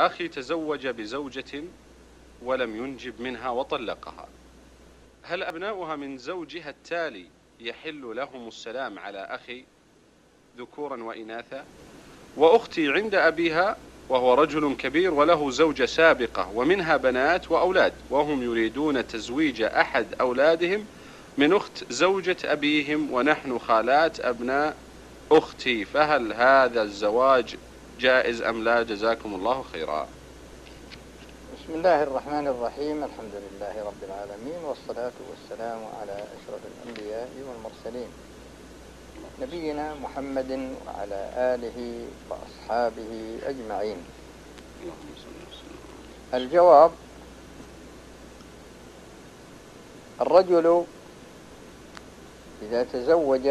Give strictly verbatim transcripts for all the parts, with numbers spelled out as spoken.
أخي تزوج بزوجة ولم ينجب منها وطلقها، هل أبناؤها من زوجها التالي يحل لهم السلام على أخي ذكورا وإناثا؟ وأختي عند أبيها وهو رجل كبير وله زوجة سابقة ومنها بنات وأولاد، وهم يريدون تزويج أحد أولادهم من أخت زوجة أبيهم ونحن خالات أبناء أختي، فهل هذا الزواج جائز أم لا؟ جزاكم الله خيرا. بسم الله الرحمن الرحيم. الحمد لله رب العالمين، والصلاة والسلام على أشرف الأنبياء والمرسلين، نبينا محمد وعلى آله وأصحابه أجمعين. الجواب: الرجل إذا تزوج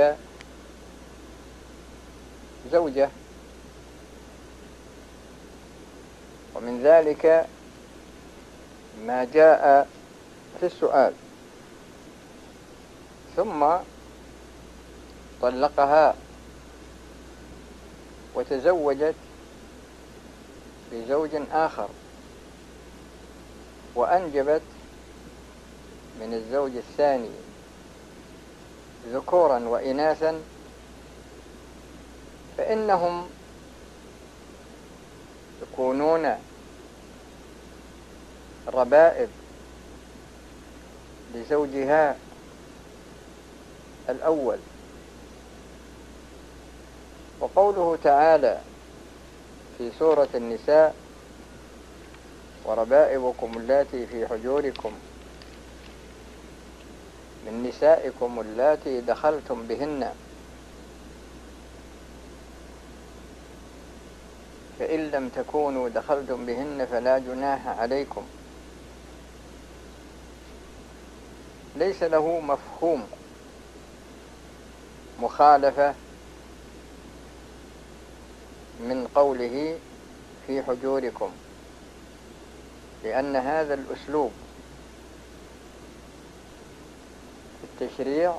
زوجة، ومن ذلك ما جاء في السؤال، ثم طلقها وتزوجت بزوج آخر وأنجبت من الزوج الثاني ذكورا وإناثا، فإنهم يكونون ربائب لزوجها الأول. وقوله تعالى في سورة النساء: وربائبكم اللاتي في حجوركم من نسائكم اللاتي دخلتم بهن فإن لم تكونوا دخلتم بهن فلا جناح عليكم، ليس له مفهوم مخالفة من قوله في حجوركم، لأن هذا الأسلوب في التشريع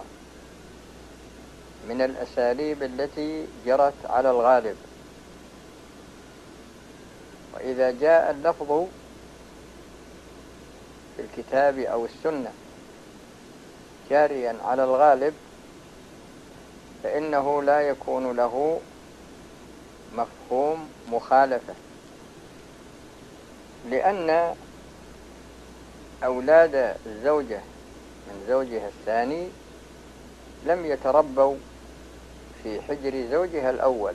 من الأساليب التي جرت على الغالب. وإذا جاء اللفظ في الكتاب أو السنة جاريا على الغالب فإنه لا يكون له مفهوم مخالفة، لأن أولاد الزوجة من زوجها الثاني لم يتربوا في حجر زوجها الأول،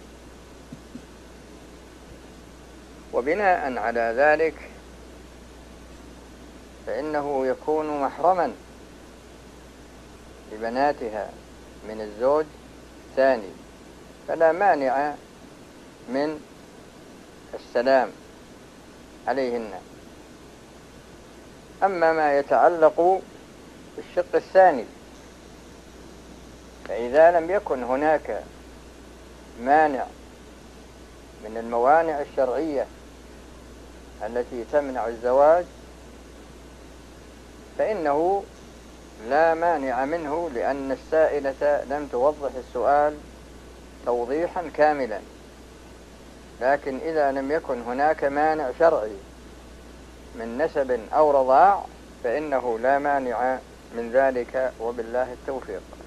وبناء على ذلك فإنه يكون محرما لبناتها من الزوج الثاني، فلا مانع من السلام عليهن. أما ما يتعلق بالشق الثاني، فإذا لم يكن هناك مانع من الموانع الشرعية التي تمنع الزواج فإنه لا مانع منه، لأن السائلة لم توضح السؤال توضيحا كاملا. لكن إذا لم يكن هناك مانع شرعي من نسب أو رضاع فإنه لا مانع من ذلك، وبالله التوفيق.